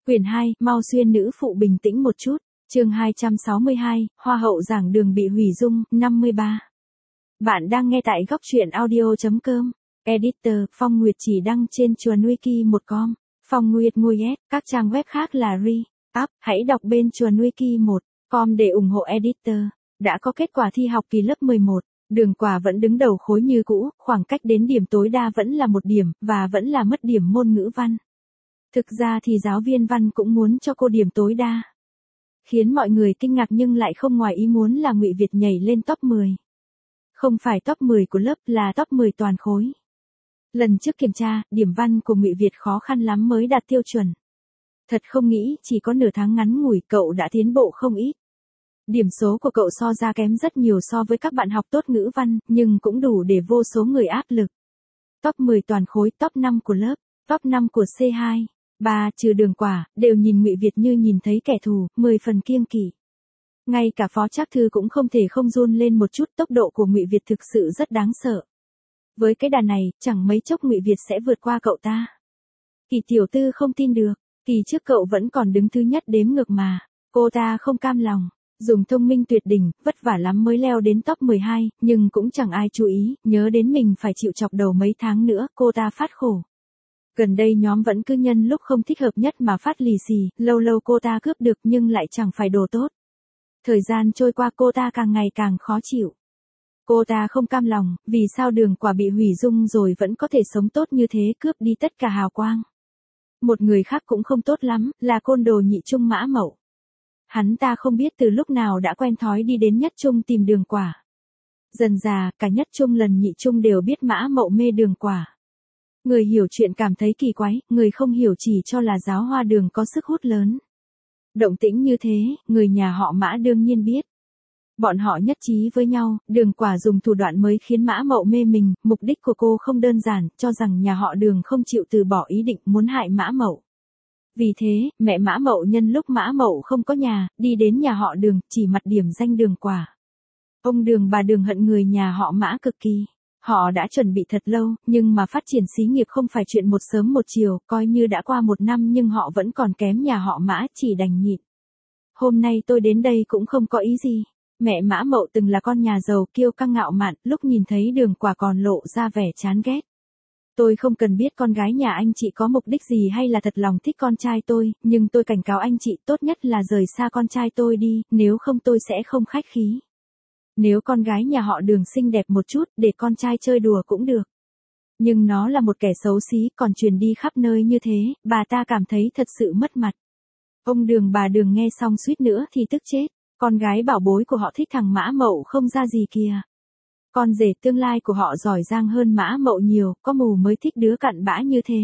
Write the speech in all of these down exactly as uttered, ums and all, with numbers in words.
Quyển hai, mau xuyên nữ phụ bình tĩnh một chút. Chương hai trăm sáu mươi hai, Hoa hậu giảng đường bị hủy dung, năm mươi ba. Bạn đang nghe tại góc truyện audio chấm com. Editor, Phong Nguyệt chỉ đăng trên chuồn wiki một com. Phong Nguyệt Nguyen, các trang web khác là Re, Up, hãy đọc bên chuồn wiki một com để ủng hộ editor. Đã có kết quả thi học kỳ lớp mười một. Đường Quả vẫn đứng đầu khối như cũ, khoảng cách đến điểm tối đa vẫn là một điểm, và vẫn là mất điểm môn ngữ văn. Thực ra thì giáo viên văn cũng muốn cho cô điểm tối đa. Khiến mọi người kinh ngạc nhưng lại không ngoài ý muốn là Ngụy Việt nhảy lên top mười. Không phải top mười của lớp, là top mười toàn khối. Lần trước kiểm tra, điểm văn của Ngụy Việt khó khăn lắm mới đạt tiêu chuẩn. Thật không nghĩ, chỉ có nửa tháng ngắn ngủi cậu đã tiến bộ không ít. Điểm số của cậu so ra kém rất nhiều so với các bạn học tốt ngữ văn, nhưng cũng đủ để vô số người áp lực. Top mười toàn khối, top năm của lớp, top năm của C hai, ba trừ Đường Quả, đều nhìn Ngụy Việt như nhìn thấy kẻ thù, mười phần kiêng kỵ. Ngay cả Phó Trác Thư cũng không thể không run lên một chút, tốc độ của Ngụy Việt thực sự rất đáng sợ. Với cái đà này, chẳng mấy chốc Ngụy Việt sẽ vượt qua cậu ta. Kỳ tiểu tư không tin được, kỳ trước cậu vẫn còn đứng thứ nhất đếm ngược mà. Cô ta không cam lòng, dùng thông minh tuyệt đỉnh, vất vả lắm mới leo đến top mười hai, nhưng cũng chẳng ai chú ý, nhớ đến mình phải chịu chọc đầu mấy tháng nữa, cô ta phát khổ. Gần đây nhóm vẫn cứ nhân lúc không thích hợp nhất mà phát lì xì, lâu lâu cô ta cướp được nhưng lại chẳng phải đồ tốt. Thời gian trôi qua cô ta càng ngày càng khó chịu. Cô ta không cam lòng, vì sao Đường Quả bị hủy dung rồi vẫn có thể sống tốt như thế, cướp đi tất cả hào quang. Một người khác cũng không tốt lắm, là côn đồ Nhị Trung Mã Mậu. Hắn ta không biết từ lúc nào đã quen thói đi đến Nhất Trung tìm Đường Quả. Dần dà, cả Nhất Trung lần Nhị Trung đều biết Mã Mậu mê Đường Quả. Người hiểu chuyện cảm thấy kỳ quái, người không hiểu chỉ cho là giáo hoa Đường có sức hút lớn. Động tĩnh như thế, người nhà họ Mã đương nhiên biết. Bọn họ nhất trí với nhau, Đường Quả dùng thủ đoạn mới khiến Mã Mậu mê mình, mục đích của cô không đơn giản, cho rằng nhà họ Đường không chịu từ bỏ ý định muốn hại Mã Mậu. Vì thế, mẹ Mã Mậu nhân lúc Mã Mậu không có nhà, đi đến nhà họ Đường, chỉ mặt điểm danh Đường Quả. Ông Đường bà Đường hận người nhà họ Mã cực kỳ. Họ đã chuẩn bị thật lâu, nhưng mà phát triển xí nghiệp không phải chuyện một sớm một chiều, coi như đã qua một năm nhưng họ vẫn còn kém nhà họ Mã, chỉ đành nhịn. Hôm nay tôi đến đây cũng không có ý gì. Mẹ Mã Mậu từng là con nhà giàu kiêu căng ngạo mạn, lúc nhìn thấy Đường Quả còn lộ ra vẻ chán ghét. Tôi không cần biết con gái nhà anh chị có mục đích gì hay là thật lòng thích con trai tôi, nhưng tôi cảnh cáo anh chị tốt nhất là rời xa con trai tôi đi, nếu không tôi sẽ không khách khí. Nếu con gái nhà họ Đường xinh đẹp một chút, để con trai chơi đùa cũng được. Nhưng nó là một kẻ xấu xí, còn truyền đi khắp nơi như thế, bà ta cảm thấy thật sự mất mặt. Ông Đường bà Đường nghe xong suýt nữa thì tức chết. Con gái bảo bối của họ thích thằng Mã Mậu không ra gì kìa. Con rể tương lai của họ giỏi giang hơn Mã Mậu nhiều, có mù mới thích đứa cặn bã như thế.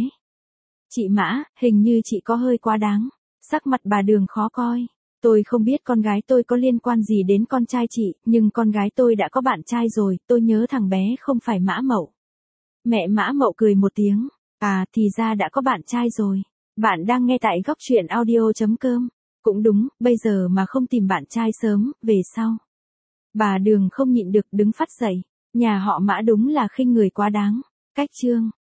Chị Mã, hình như chị có hơi quá đáng. Sắc mặt bà Đường khó coi. Tôi không biết con gái tôi có liên quan gì đến con trai chị, nhưng con gái tôi đã có bạn trai rồi, tôi nhớ thằng bé không phải Mã Mậu. Mẹ Mã Mậu cười một tiếng. À, thì ra đã có bạn trai rồi. Bạn đang nghe tại góc truyện audio chấm com. Cũng đúng, bây giờ mà không tìm bạn trai sớm, về sau. Bà Đường không nhịn được đứng phắt dậy. Nhà họ Mã đúng là khinh người quá đáng. Cách chương.